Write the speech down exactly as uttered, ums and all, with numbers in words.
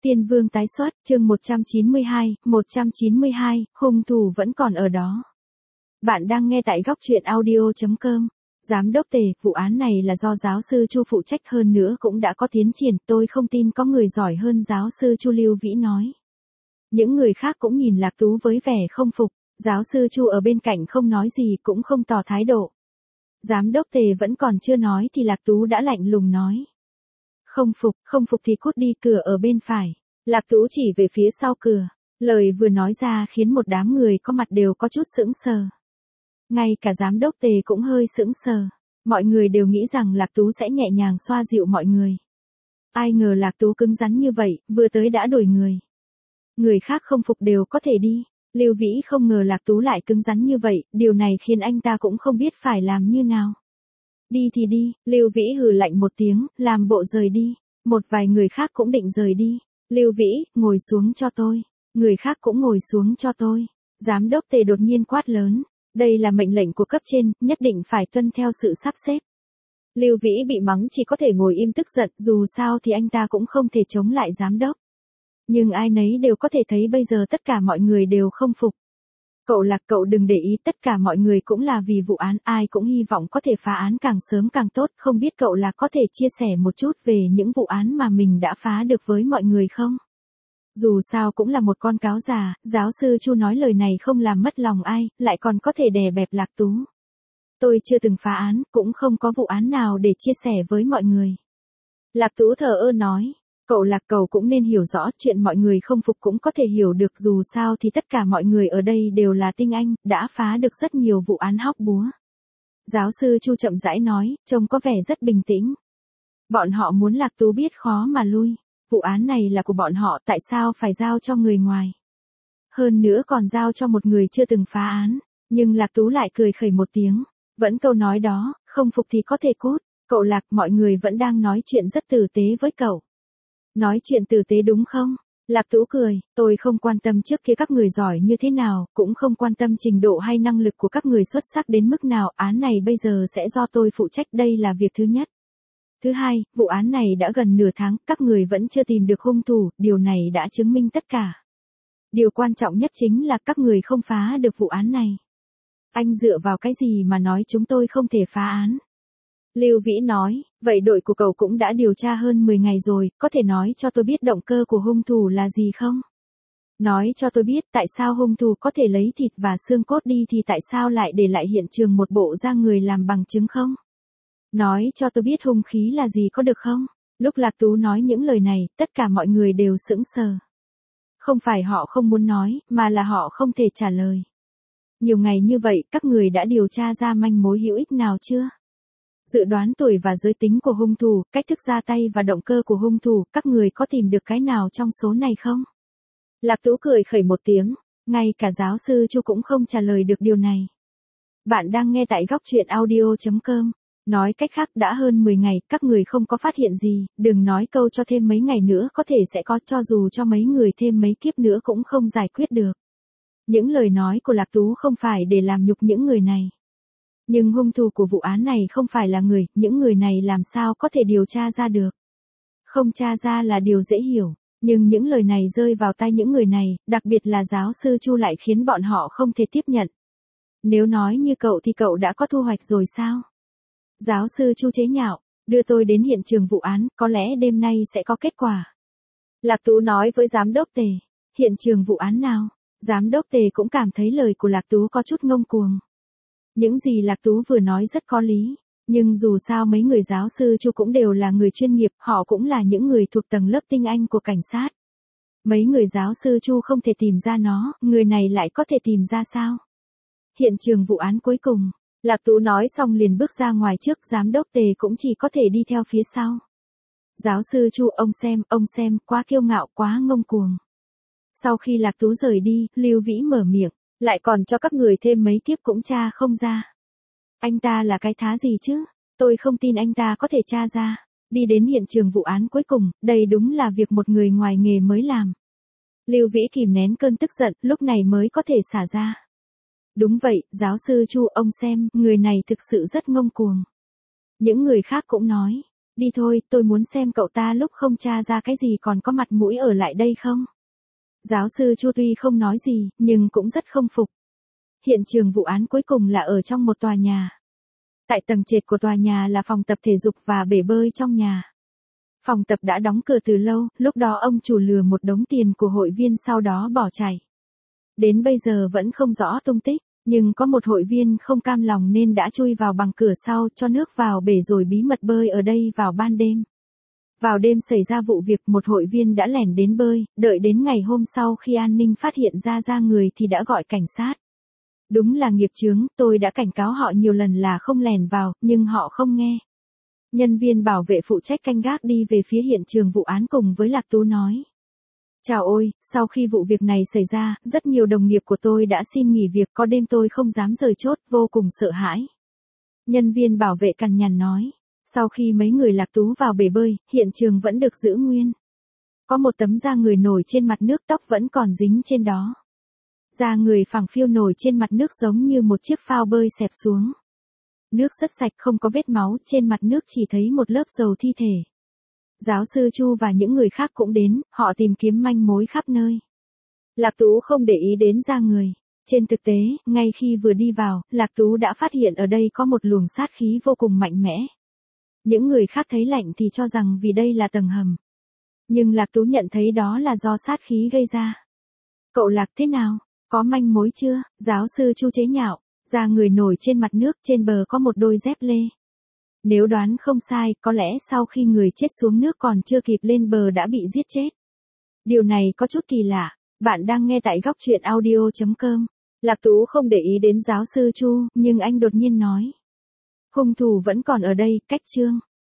Tiên Vương tái xuất, chương một trăm chín mươi hai, một trăm chín mươi hai, hung thủ vẫn còn ở đó. Bạn đang nghe tại góc truyện audio chấm com. Giám đốc Tề, vụ án này là do giáo sư Chu phụ trách, hơn nữa cũng đã có tiến triển, tôi không tin có người giỏi hơn giáo sư Chu, Lưu Vĩ nói. Những người khác cũng nhìn Lạc Tú với vẻ không phục, giáo sư Chu ở bên cạnh không nói gì cũng không tỏ thái độ. Giám đốc Tề vẫn còn chưa nói thì Lạc Tú đã lạnh lùng nói. Không phục, không phục thì cút đi, cửa ở bên phải. Lạc Tú chỉ về phía sau cửa. Lời vừa nói ra khiến một đám người có mặt đều có chút sững sờ. Ngay cả giám đốc Tề cũng hơi sững sờ. Mọi người đều nghĩ rằng Lạc Tú sẽ nhẹ nhàng xoa dịu mọi người. Ai ngờ Lạc Tú cứng rắn như vậy, vừa tới đã đuổi người. Người khác không phục đều có thể đi. Lưu Vĩ không ngờ Lạc Tú lại cứng rắn như vậy, điều này khiến anh ta cũng không biết phải làm như nào. Đi thì đi, Lưu Vĩ hừ lạnh một tiếng, làm bộ rời đi. Một vài người khác cũng định rời đi. Lưu Vĩ, ngồi xuống cho tôi. Người khác cũng ngồi xuống cho tôi. Giám đốc Tề đột nhiên quát lớn. Đây là mệnh lệnh của cấp trên, nhất định phải tuân theo sự sắp xếp. Lưu Vĩ bị mắng chỉ có thể ngồi im tức giận, dù sao thì anh ta cũng không thể chống lại giám đốc. Nhưng ai nấy đều có thể thấy bây giờ tất cả mọi người đều không phục. Cậu Lạc, cậu đừng để ý, tất cả mọi người cũng là vì vụ án, ai cũng hy vọng có thể phá án càng sớm càng tốt, không biết cậu Lạc có thể chia sẻ một chút về những vụ án mà mình đã phá được với mọi người không? Dù sao cũng là một con cáo già, giáo sư Chu nói lời này không làm mất lòng ai, lại còn có thể đè bẹp Lạc Tú. Tôi chưa từng phá án, cũng không có vụ án nào để chia sẻ với mọi người. Lạc Tú thờ ơ nói. Cậu Lạc, cậu cũng nên hiểu rõ, chuyện mọi người không phục cũng có thể hiểu được, dù sao thì tất cả mọi người ở đây đều là tinh anh, đã phá được rất nhiều vụ án hóc búa. Giáo sư Chu chậm rãi nói, trông có vẻ rất bình tĩnh. Bọn họ muốn Lạc Tú biết khó mà lui. Vụ án này là của bọn họ, tại sao phải giao cho người ngoài? Hơn nữa còn giao cho một người chưa từng phá án. Nhưng Lạc Tú lại cười khẩy một tiếng. Vẫn câu nói đó, không phục thì có thể cút. Cậu Lạc, mọi người vẫn đang nói chuyện rất tử tế với cậu. Nói chuyện tử tế đúng không? Lạc Tú cười, tôi không quan tâm trước kia các người giỏi như thế nào, cũng không quan tâm trình độ hay năng lực của các người xuất sắc đến mức nào, án này bây giờ sẽ do tôi phụ trách, đây là việc thứ nhất. Thứ hai, vụ án này đã gần nửa tháng, các người vẫn chưa tìm được hung thủ, điều này đã chứng minh tất cả. Điều quan trọng nhất chính là các người không phá được vụ án này. Anh dựa vào cái gì mà nói chúng tôi không thể phá án? Lưu Vĩ nói, vậy đội của cậu cũng đã điều tra hơn mười ngày rồi, có thể nói cho tôi biết động cơ của hung thủ là gì không? Nói cho tôi biết tại sao hung thủ có thể lấy thịt và xương cốt đi thì tại sao lại để lại hiện trường một bộ da người làm bằng chứng không? Nói cho tôi biết hung khí là gì có được không? Lúc Lạc Tú nói những lời này, tất cả mọi người đều sững sờ. Không phải họ không muốn nói, mà là họ không thể trả lời. Nhiều ngày như vậy, các người đã điều tra ra manh mối hữu ích nào chưa? Dự đoán tuổi và giới tính của hung thủ, cách thức ra tay và động cơ của hung thủ, các người có tìm được cái nào trong số này không? Lạc Tú cười khẩy một tiếng, ngay cả giáo sư Chu cũng không trả lời được điều này. Bạn đang nghe tại góc truyện audio chấm com. Nói cách khác đã hơn mười ngày, các người không có phát hiện gì, đừng nói câu cho thêm mấy ngày nữa có thể sẽ có, cho dù cho mấy người thêm mấy kiếp nữa cũng không giải quyết được. Những lời nói của Lạc Tú không phải để làm nhục những người này. Nhưng hung thủ của vụ án này không phải là người, những người này làm sao có thể điều tra ra được. Không tra ra là điều dễ hiểu, nhưng những lời này rơi vào tai những người này, đặc biệt là giáo sư Chu lại khiến bọn họ không thể tiếp nhận. Nếu nói như cậu thì cậu đã có thu hoạch rồi sao? Giáo sư Chu chế nhạo, đưa tôi đến hiện trường vụ án, có lẽ đêm nay sẽ có kết quả. Lạc Tú nói với giám đốc Tề, hiện trường vụ án nào? Giám đốc Tề cũng cảm thấy lời của Lạc Tú có chút ngông cuồng. Những gì Lạc Tú vừa nói rất có lý, nhưng dù sao mấy người giáo sư Chu cũng đều là người chuyên nghiệp, họ cũng là những người thuộc tầng lớp tinh anh của cảnh sát. Mấy người giáo sư Chu không thể tìm ra nó, người này lại có thể tìm ra sao? Hiện trường vụ án cuối cùng, Lạc Tú nói xong liền bước ra ngoài trước, giám đốc Tề cũng chỉ có thể đi theo phía sau. Giáo sư Chu, ông xem, ông xem, quá kiêu ngạo, quá ngông cuồng. Sau khi Lạc Tú rời đi, Lưu Vĩ mở miệng. Lại còn cho các người thêm mấy kiếp cũng tra không ra. Anh ta là cái thá gì chứ? Tôi không tin anh ta có thể tra ra. Đi đến hiện trường vụ án cuối cùng, đây đúng là việc một người ngoài nghề mới làm. Lưu Vĩ kìm nén cơn tức giận, lúc này mới có thể xả ra. Đúng vậy, giáo sư Chu, ông xem, người này thực sự rất ngông cuồng. Những người khác cũng nói, Đi thôi, tôi muốn xem cậu ta lúc không tra ra cái gì còn có mặt mũi ở lại đây không. Giáo sư Chu tuy không nói gì, nhưng cũng rất không phục. Hiện trường vụ án cuối cùng là ở trong một tòa nhà. Tại tầng trệt của tòa nhà là phòng tập thể dục và bể bơi trong nhà. Phòng tập đã đóng cửa từ lâu, lúc đó ông chủ lừa một đống tiền của hội viên sau đó bỏ chạy. Đến bây giờ vẫn không rõ tung tích, nhưng có một hội viên không cam lòng nên đã chui vào bằng cửa sau cho nước vào bể rồi bí mật bơi ở đây vào ban đêm. Vào đêm xảy ra vụ việc một hội viên đã lẻn đến bơi, đợi đến ngày hôm sau khi an ninh phát hiện ra ra người thì đã gọi cảnh sát. Đúng là nghiệp chướng, tôi đã cảnh cáo họ nhiều lần là không lẻn vào, nhưng họ không nghe. Nhân viên bảo vệ phụ trách canh gác đi về phía hiện trường vụ án cùng với Lạc Tú nói. Chào ôi, sau khi vụ việc này xảy ra, rất nhiều đồng nghiệp của tôi đã xin nghỉ việc, có đêm tôi không dám rời chốt, vô cùng sợ hãi. Nhân viên bảo vệ cằn nhằn nói. Sau khi mấy người Lạc Tú vào bể bơi, hiện trường vẫn được giữ nguyên. Có một tấm da người nổi trên mặt nước, tóc vẫn còn dính trên đó. Da người phẳng phiu nổi trên mặt nước giống như một chiếc phao bơi xẹp xuống. Nước rất sạch, không có vết máu, trên mặt nước chỉ thấy một lớp dầu thi thể. Giáo sư Chu và những người khác cũng đến, họ tìm kiếm manh mối khắp nơi. Lạc Tú không để ý đến da người. Trên thực tế, ngay khi vừa đi vào, Lạc Tú đã phát hiện ở đây có một luồng sát khí vô cùng mạnh mẽ. Những người khác thấy lạnh thì cho rằng vì đây là tầng hầm. Nhưng Lạc Tú nhận thấy đó là do sát khí gây ra. Cậu Lạc thế nào? Có manh mối chưa? Giáo sư Chu chế nhạo. Da người nổi trên mặt nước, trên bờ có một đôi dép lê. Nếu đoán không sai, có lẽ sau khi người chết xuống nước còn chưa kịp lên bờ đã bị giết chết. Điều này có chút kỳ lạ. Bạn đang nghe tại góc truyện audio chấm com. Lạc Tú không để ý đến giáo sư Chu, nhưng anh đột nhiên nói. Hung thủ vẫn còn ở đây, cách chương.